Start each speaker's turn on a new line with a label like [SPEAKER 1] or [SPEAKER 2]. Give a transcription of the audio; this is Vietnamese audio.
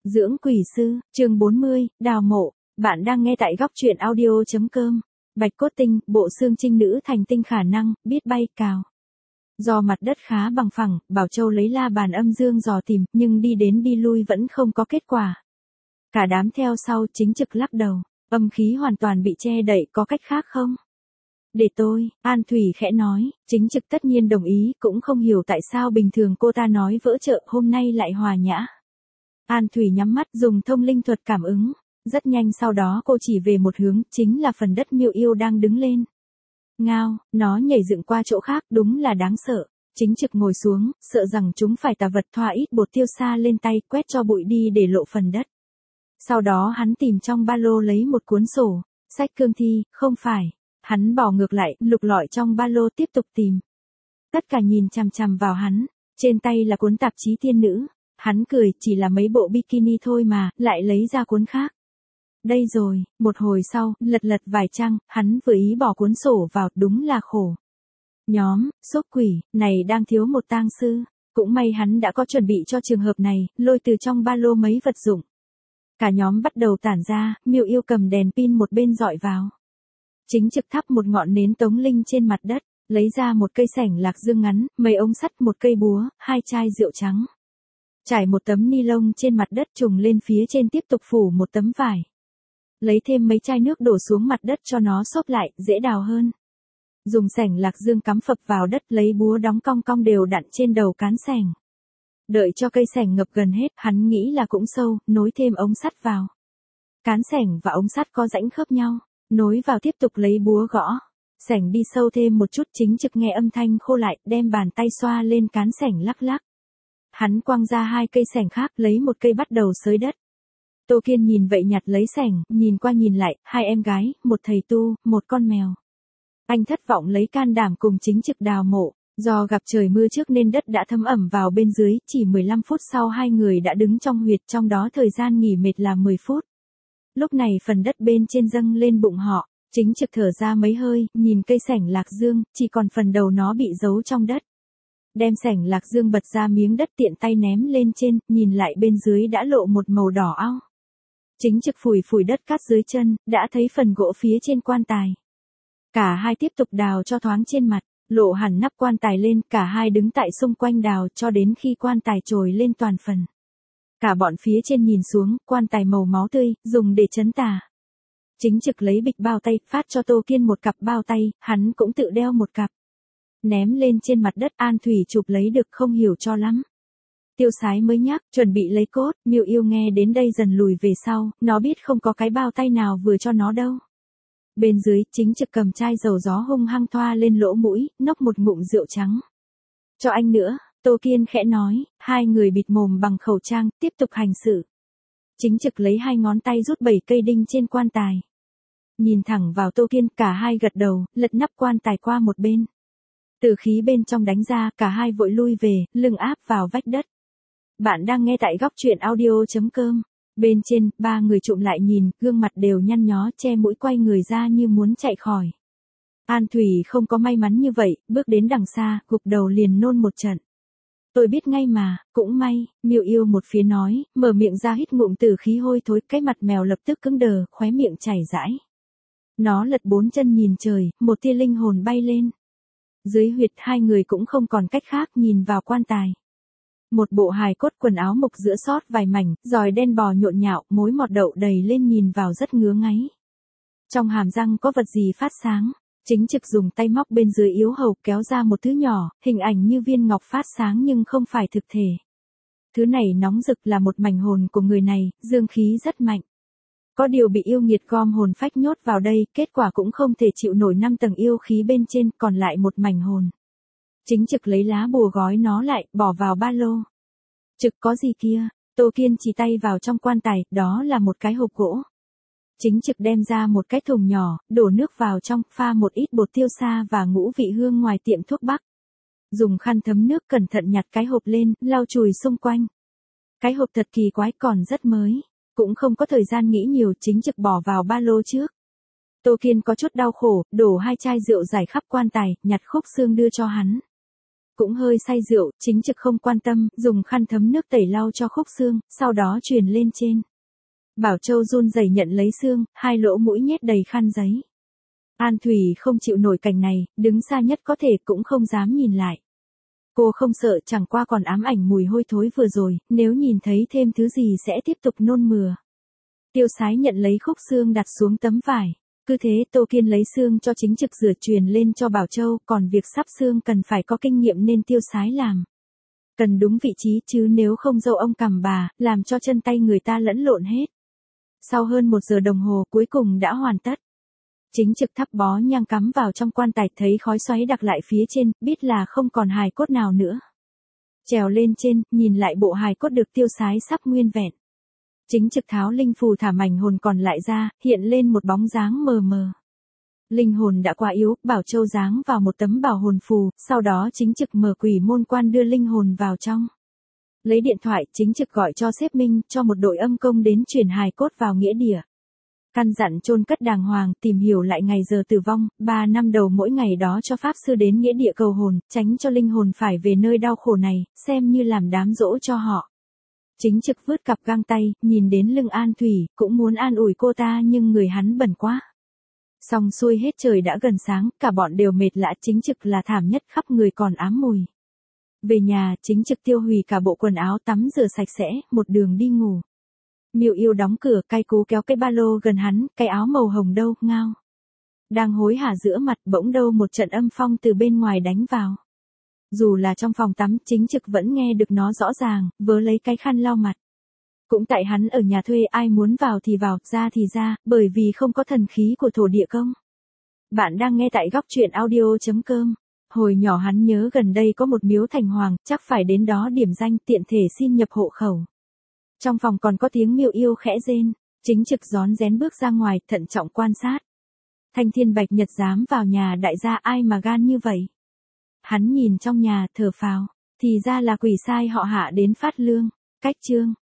[SPEAKER 1] Dưỡng quỷ sư, chương 40, đào mộ. Bạn đang nghe tại góc truyện audio.com. Bạch cốt tinh, bộ xương trinh nữ thành tinh khả năng, biết bay cào. Do mặt đất khá bằng phẳng, Bảo Châu lấy la bàn âm dương dò tìm, nhưng đi đến đi lui vẫn không có kết quả. Cả đám theo sau Chính Trực lắc đầu, âm khí hoàn toàn bị che đậy, có cách khác không? Để tôi, An Thủy khẽ nói, Chính Trực tất nhiên đồng ý, cũng không hiểu tại sao bình thường cô ta nói vỡ chợ hôm nay lại hòa nhã. An Thủy nhắm mắt dùng thông linh thuật cảm ứng, rất nhanh sau đó cô chỉ về một hướng, chính là phần đất Miêu Yêu đang đứng lên. Ngao, nó nhảy dựng qua chỗ khác, đúng là đáng sợ. Chính Trực ngồi xuống, sợ rằng chúng phải tà vật, thoa ít bột tiêu xa lên tay, quét cho bụi đi để lộ phần đất. Sau đó hắn tìm trong ba lô lấy một cuốn sổ, sách cương thi, không phải. Hắn bỏ ngược lại, lục lọi trong ba lô tiếp tục tìm. Tất cả nhìn chằm chằm vào hắn, trên tay là cuốn tạp chí tiên nữ. Hắn cười, chỉ là mấy bộ bikini thôi mà, lại lấy ra cuốn khác. Đây rồi, một hồi sau, lật vài trang, hắn vừa ý bỏ cuốn sổ vào, đúng là khổ. Nhóm, sốc quỷ, này đang thiếu một tang sư. Cũng may hắn đã có chuẩn bị cho trường hợp này, lôi từ trong ba lô mấy vật dụng. Cả nhóm bắt đầu tản ra, Miêu Yêu cầm đèn pin một bên dọi vào. Chính Trực thắp một ngọn nến tống linh trên mặt đất, lấy ra một cây sẻng lạc dương ngắn, mấy ống sắt, một cây búa, 2 chai rượu trắng. Trải một tấm ni lông trên mặt đất, trùng lên phía trên, tiếp tục phủ một tấm vải. Lấy thêm mấy chai nước đổ xuống mặt đất cho nó xốp lại, dễ đào hơn. Dùng sẻng lạc dương cắm phập vào đất, lấy búa đóng cong cong đều đặn trên đầu cán sẻng. Đợi cho cây sẻng ngập gần hết, hắn nghĩ là cũng sâu, nối thêm ống sắt vào. Cán sẻng và ống sắt có rãnh khớp nhau, nối vào tiếp tục lấy búa gõ. Sẻng đi sâu thêm một chút, Chính Trực nghe âm thanh khô lại, đem bàn tay xoa lên cán sẻng lắc lắc. Hắn quăng ra 2 cây sẻng khác, lấy một cây bắt đầu xới đất. Tô Kiên nhìn vậy nhặt lấy sẻng, nhìn qua nhìn lại, 2 em gái, một thầy tu, một con mèo. Anh thất vọng lấy can đảm cùng Chính Trực đào mộ. Do gặp trời mưa trước nên đất đã thấm ẩm vào bên dưới, chỉ 15 phút sau 2 người đã đứng trong huyệt, trong đó thời gian nghỉ mệt là 10 phút. Lúc này phần đất bên trên dâng lên bụng họ, Chính Trực thở ra mấy hơi, nhìn cây sẻng lạc dương, chỉ còn phần đầu nó bị giấu trong đất. Đem sẻng lạc dương bật ra miếng đất, tiện tay ném lên trên, nhìn lại bên dưới đã lộ một màu đỏ ao. Chính Trực phủi đất cát dưới chân, đã thấy phần gỗ phía trên quan tài. Cả hai tiếp tục đào cho thoáng trên mặt, lộ hẳn nắp quan tài lên, cả hai đứng tại xung quanh đào cho đến khi quan tài trồi lên toàn phần. Cả bọn phía trên nhìn xuống, quan tài màu máu tươi, dùng để trấn tà. Chính Trực lấy bịch bao tay, phát cho Tô Kiên một cặp bao tay, hắn cũng tự đeo một cặp. Ném lên trên mặt đất, An Thủy chụp lấy được, không hiểu cho lắm. Tiêu Sái mới nhắc, chuẩn bị lấy cốt, Miêu Yêu nghe đến đây dần lùi về sau, nó biết không có cái bao tay nào vừa cho nó đâu. Bên dưới, Chính Trực cầm chai dầu gió hung hăng thoa lên lỗ mũi, nốc một ngụm rượu trắng. Cho anh nữa, Tô Kiên khẽ nói, 2 người bịt mồm bằng khẩu trang, tiếp tục hành sự. Chính Trực lấy 2 ngón tay rút 7 cây đinh trên quan tài. Nhìn thẳng vào Tô Kiên, cả hai gật đầu, lật nắp quan tài qua một bên. Từ khí bên trong đánh ra, cả hai vội lui về, lưng áp vào vách đất. Bạn đang nghe tại góc truyện audio.com. Bên trên, 3 người trụm lại nhìn, gương mặt đều nhăn nhó, che mũi quay người ra như muốn chạy khỏi. An Thủy không có may mắn như vậy, bước đến đằng xa, gục đầu liền nôn một trận. Tôi biết ngay mà, cũng may, Miêu Yêu một phía nói, mở miệng ra hít ngụm từ khí hôi thối, cái mặt mèo lập tức cứng đờ, khóe miệng chảy rãi. Nó lật 4 chân nhìn trời, một tia linh hồn bay lên. Dưới huyệt 2 người cũng không còn cách khác, nhìn vào quan tài. Một bộ hài cốt, quần áo mộc giữa sót vài mảnh, giòi đen bò nhộn nhạo, mối mọt đậu đầy lên, nhìn vào rất ngứa ngáy. Trong hàm răng có vật gì phát sáng, Chính Trực dùng tay móc bên dưới yếu hầu, kéo ra một thứ nhỏ, hình ảnh như viên ngọc phát sáng nhưng không phải thực thể. Thứ này nóng rực, là một mảnh hồn của người này, dương khí rất mạnh. Có điều bị yêu nghiệt gom hồn phách nhốt vào đây, kết quả cũng không thể chịu nổi 5 tầng yêu khí bên trên, còn lại một mảnh hồn. Chính Trực lấy lá bùa gói nó lại, bỏ vào ba lô. Trực, có gì kia? Tô Kiên chỉ tay vào trong quan tài, đó là một cái hộp gỗ. Chính Trực đem ra một cái thùng nhỏ, đổ nước vào trong, pha một ít bột tiêu sa và ngũ vị hương ngoài tiệm thuốc bắc. Dùng khăn thấm nước cẩn thận nhặt cái hộp lên, lau chùi xung quanh. Cái hộp thật kỳ quái, còn rất mới. Cũng không có thời gian nghĩ nhiều, Chính Trực bỏ vào ba lô trước. Tô Kiên có chút đau khổ, đổ 2 chai rượu rải khắp quan tài, nhặt khúc xương đưa cho hắn. cũng hơi say rượu, Chính Trực không quan tâm, dùng khăn thấm nước tẩy lau cho khúc xương, sau đó truyền lên trên. Bảo Châu run rẩy nhận lấy xương, hai lỗ mũi nhét đầy khăn giấy. An Thủy không chịu nổi cảnh này, đứng xa nhất có thể cũng không dám nhìn lại. Cô không sợ, chẳng qua còn ám ảnh mùi hôi thối vừa rồi, nếu nhìn thấy thêm thứ gì sẽ tiếp tục nôn mửa. Tiêu Sái nhận lấy khúc xương đặt xuống tấm vải. Cứ thế Tô Kiên lấy xương cho Chính Trực rửa truyền lên cho Bảo Châu, còn việc sắp xương cần phải có kinh nghiệm nên Tiêu Sái làm. Cần đúng vị trí chứ nếu không dâu ông cằm bà, làm cho chân tay người ta lẫn lộn hết. Sau hơn 1 giờ đồng hồ cuối cùng đã hoàn tất. Chính Trực thắp bó nhang cắm vào trong quan tài, thấy khói xoáy đặc lại phía trên, biết là không còn hài cốt nào nữa. Trèo lên trên, nhìn lại bộ hài cốt được Tiêu Sái sắp nguyên vẹn. Chính Trực tháo linh phù thả mảnh hồn còn lại ra, hiện lên một bóng dáng mờ mờ. Linh hồn đã quá yếu, Bảo Châu giáng vào một tấm bảo hồn phù, sau đó Chính Trực mở quỷ môn quan đưa linh hồn vào trong. Lấy điện thoại, Chính Trực gọi cho sếp Minh, cho một đội âm công đến chuyển hài cốt vào nghĩa địa. Căn dặn chôn cất đàng hoàng, tìm hiểu lại ngày giờ tử vong, 3 năm đầu mỗi ngày đó cho pháp sư đến nghĩa địa cầu hồn, tránh cho linh hồn phải về nơi đau khổ này, xem như làm đám dỗ cho họ. Chính Trực vứt cặp găng tay, nhìn đến lưng An Thủy, cũng muốn an ủi cô ta nhưng người hắn bẩn quá. Xong xuôi hết trời đã gần sáng, cả bọn đều mệt lã, Chính Trực là thảm nhất, khắp người còn ám mùi. Về nhà, Chính Trực tiêu hủy cả bộ quần áo, tắm rửa sạch sẽ, một đường đi ngủ. Miêu Yêu đóng cửa, cay cú kéo cái ba lô gần hắn, cái áo màu hồng đâu, ngao. Đang hối hả giữa mặt, bỗng đâu một trận âm phong từ bên ngoài đánh vào. Dù là trong phòng tắm, Chính Trực vẫn nghe được nó rõ ràng, vớ lấy cái khăn lau mặt. Cũng tại hắn ở nhà thuê, ai muốn vào thì vào, ra thì ra, bởi vì không có thần khí của thổ địa công. Bạn đang nghe tại góc truyện audio.com. Hồi nhỏ hắn nhớ gần đây có một miếu thành hoàng, chắc phải đến đó điểm danh, tiện thể xin nhập hộ khẩu. Trong phòng còn có tiếng Miêu Yêu khẽ rên, Chính Trực rón rén bước ra ngoài, thận trọng quan sát. Thanh Thiên Bạch Nhật dám vào nhà đại gia, ai mà gan như vậy? Hắn nhìn trong nhà, thở phào, thì ra là quỷ sai họ Hạ đến phát lương. Cách chương